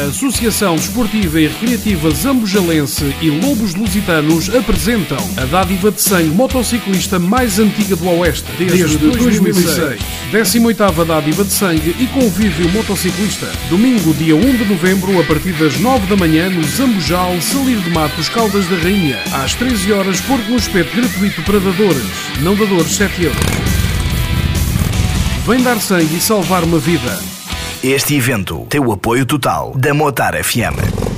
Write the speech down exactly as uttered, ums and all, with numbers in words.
A Associação Desportiva e Recreativa Zambujalense e Lobos Lusitanos apresentam a dádiva de sangue motociclista mais antiga do Oeste, desde, desde dois mil e seis. décima oitava dádiva de sangue e convívio motociclista. Domingo, dia um de novembro, a partir das nove da manhã, no Zambujal, Salir de Matos, Caldas da Rainha. Às treze horas, porco no espeto gratuito para dadores. Não dadores, sete euros. Vem dar sangue e salvar uma vida. Este evento tem o apoio total da Motar F M.